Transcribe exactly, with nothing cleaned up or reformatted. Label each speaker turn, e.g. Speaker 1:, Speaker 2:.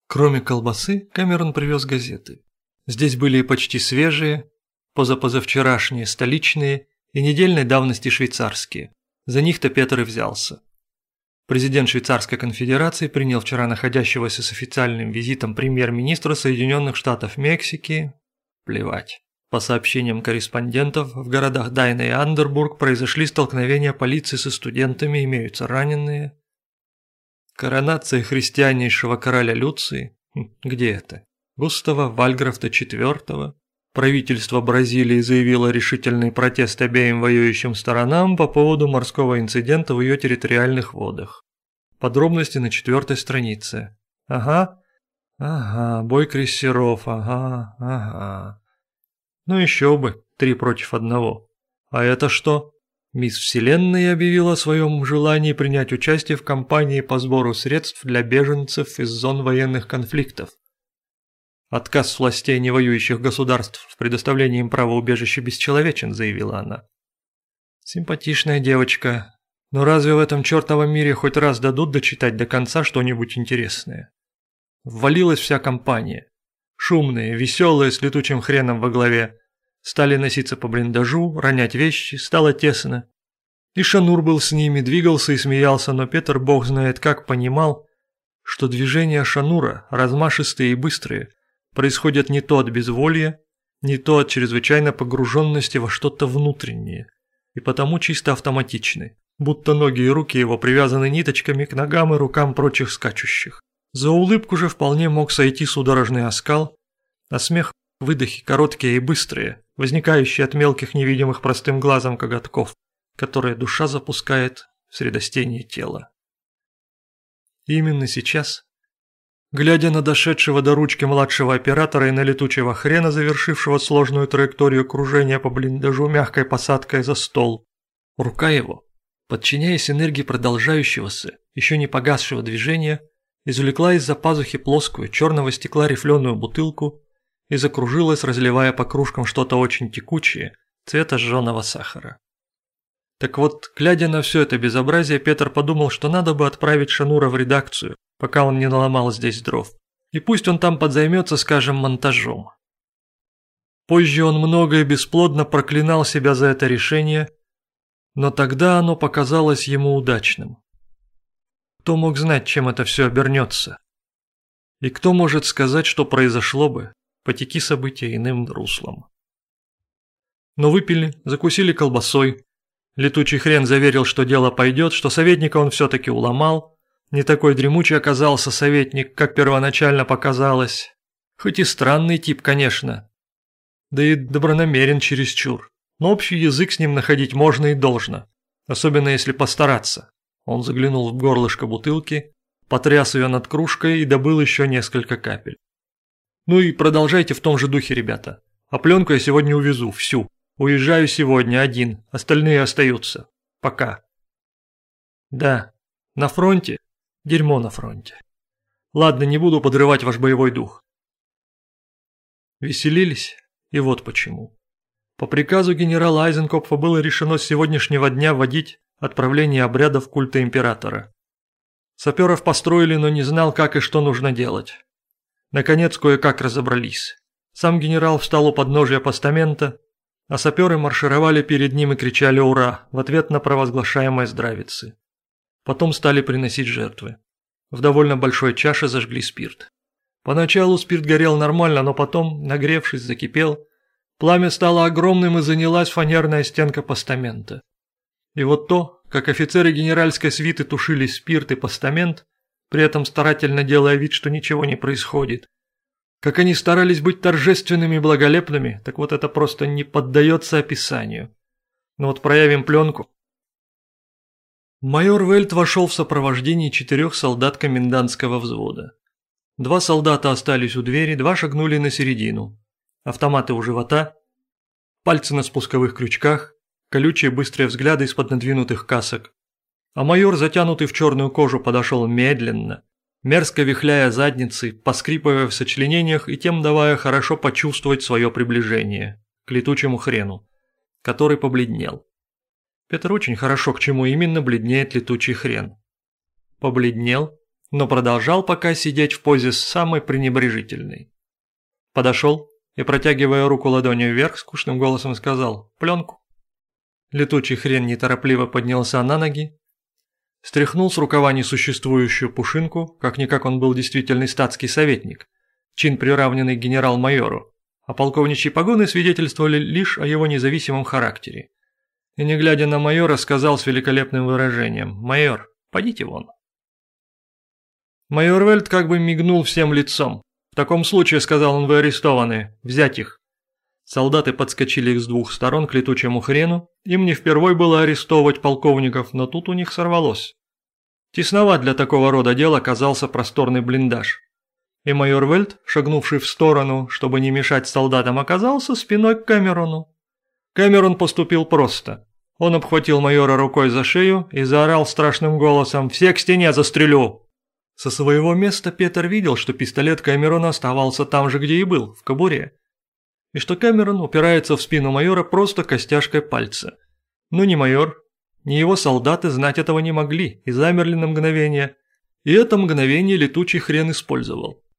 Speaker 1: Кроме колбасы, Кэмерон привез газеты. Здесь были и почти свежие, позапозавчерашние столичные и недельной давности швейцарские. За них-то Петр и взялся. Президент Швейцарской конфедерации принял вчера находящегося с официальным визитом премьер-министра Соединенных Штатов Мексики. Плевать. По сообщениям корреспондентов, в городах Дайна и Андербург произошли столкновения полиции со студентами, имеются раненые. Коронация христианнейшего короля Люции? Где это? Густава Вальграфта четвёртого. Правительство Бразилии заявило решительный протест обеим воюющим сторонам по поводу морского инцидента в ее территориальных водах. Подробности на четвертой странице. Ага, ага, бой крейсеров, ага, ага. Ну еще бы, три против одного. А это что? Мисс Вселенная объявила о своем желании принять участие в кампании по сбору средств для беженцев из зон военных конфликтов. Отказ властей невоюющих государств в предоставлении им права убежища бесчеловечен, заявила она. Симпатичная девочка, но разве в этом чертовом мире хоть раз дадут дочитать до конца что-нибудь интересное? Ввалилась вся компания. Шумные, веселые, с летучим хреном во главе. Стали носиться по блиндажу, ронять вещи, стало тесно. И Шанур был с ними, двигался и смеялся, но Петр, бог знает как, понимал, что движения Шанура, размашистые и быстрые, происходят не то от безволья, не то от чрезвычайной погруженности во что-то внутреннее, и потому чисто автоматичны, будто ноги и руки его привязаны ниточками к ногам и рукам прочих скачущих. За улыбку же вполне мог сойти судорожный оскал, а смех – выдохи короткие и быстрые, возникающие от мелких невидимых простым глазом коготков, которые душа запускает в средостение тела. И именно сейчас, глядя на дошедшего до ручки младшего оператора и на летучего хрена, завершившего сложную траекторию кружения по блиндажу мягкой посадкой за стол, рука его, подчиняясь энергии продолжающегося, еще не погасшего движения, извлекла из-за пазухи плоскую черного стекла рифленую бутылку и закружилась, разливая по кружкам что-то очень текучее, цвета жженого сахара. Так вот, глядя на все это безобразие, Петр подумал, что надо бы отправить Шанура в редакцию, пока он не наломал здесь дров. И пусть он там подзаймется, скажем, монтажом. Позже он много и бесплодно проклинал себя за это решение, но тогда оно показалось ему удачным. Кто мог знать, чем это все обернется? И кто может сказать, что произошло бы, потеки события иным руслом? Но выпили, закусили колбасой. Летучий хрен заверил, что дело пойдет, что советника он все-таки уломал. Не такой дремучий оказался советник, как первоначально показалось. Хоть и странный тип, конечно. Да и добронамерен чересчур. Но общий язык с ним находить можно и должно. Особенно если постараться. Он заглянул в горлышко бутылки, потряс ее над кружкой и добыл еще несколько капель. Ну и продолжайте в том же духе, ребята. А пленку я сегодня увезу, всю. Уезжаю сегодня один, остальные остаются. Пока. Да, на фронте. Дерьмо на фронте. Ладно, не буду подрывать ваш боевой дух. Веселились? И вот почему. По приказу генерала Айзенкопфа было решено с сегодняшнего дня вводить отправление обрядов культа императора. Саперов построили, но не знал, как и что нужно делать. Наконец, кое-как разобрались. Сам генерал встал у подножия постамента, а саперы маршировали перед ним и кричали «Ура!» в ответ на провозглашаемые здравицы. Потом стали приносить жертвы. В довольно большой чаше зажгли спирт. Поначалу спирт горел нормально, но потом, нагревшись, закипел. Пламя стало огромным и занялась фанерная стенка постамента. И вот то, как офицеры генеральской свиты тушили спирт и постамент, при этом старательно делая вид, что ничего не происходит. Как они старались быть торжественными и благолепными, так вот это просто не поддается описанию. Но вот проявим пленку. Майор Вельт вошел в сопровождении четырех солдат комендантского взвода. Два солдата остались у двери, два шагнули на середину. Автоматы у живота, пальцы на спусковых крючках, колючие быстрые взгляды из-под надвинутых касок. А майор, затянутый в черную кожу, подошел медленно, мерзко вихляя задницей, поскрипывая в сочленениях и тем давая хорошо почувствовать свое приближение к летучему хрену, который побледнел. Петр очень хорошо, к чему именно бледнеет летучий хрен. Побледнел но продолжал пока сидеть в позе самой пренебрежительной. Подошел и, протягивая руку ладонью вверх, скучным голосом сказал «Пленку». Летучий хрен неторопливо поднялся на ноги, стряхнул с рукава несуществующую пушинку, как-никак он был действительный статский советник, чин приравненный генерал-майору, а полковничьи погоны свидетельствовали лишь о его независимом характере. И, не глядя на майора, сказал с великолепным выражением «Майор, подите вон». Майор Вельт как бы мигнул всем лицом. «В таком случае, — сказал он, — вы арестованы. Взять их». Солдаты подскочили с двух сторон к летучему хрену. Им не впервой было арестовывать полковников, но тут у них сорвалось. Тесноват для такого рода дел оказался просторный блиндаж. И майор Вельт, шагнувший в сторону, чтобы не мешать солдатам, оказался спиной к Кэмерону. Кэмерон поступил просто. Он обхватил майора рукой за шею и заорал страшным голосом «Все к стене, застрелю!». Со своего места Петер видел, что пистолет Кэмерона оставался там же, где и был, в кобуре, и что Кэмерон упирается в спину майора просто костяшкой пальца. Но ни майор, ни его солдаты знать этого не могли и замерли на мгновение, и это мгновение летучий хрен использовал.